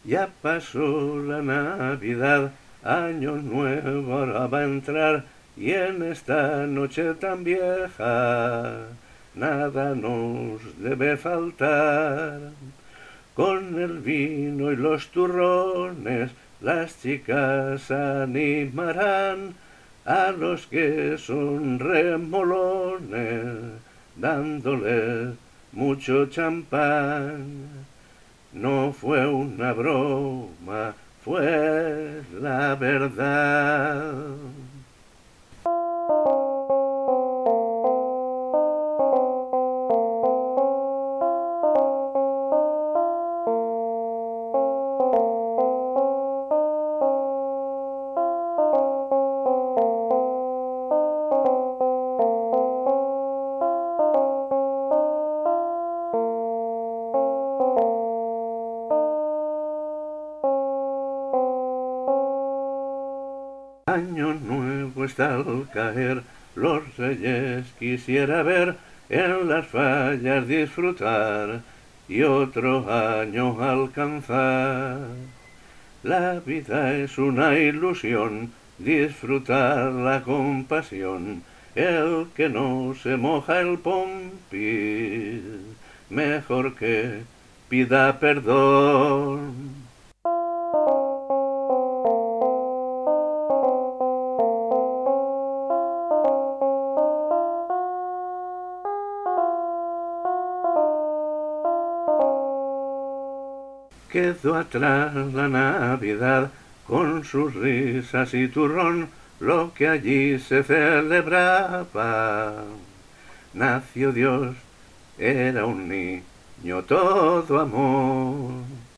Ya pasó la Navidad, Año Nuevo ahora va a entrar, y en esta noche tan vieja nada nos debe faltar. Con el vino y los turrones las chicas animarán a los que son remolones, dándoles mucho champán. No fue una broma, fue la verdad. Año nuevo está al caer, los reyes quisiera ver, en las fallas disfrutar y otro año alcanzar. La vida es una ilusión, disfrutarla con pasión. El que no se moja el pompis, mejor que pida perdón. Quedó atrás la Navidad con sus risas y turrón, lo que allí se celebraba. Nació Dios, era un niño todo amor.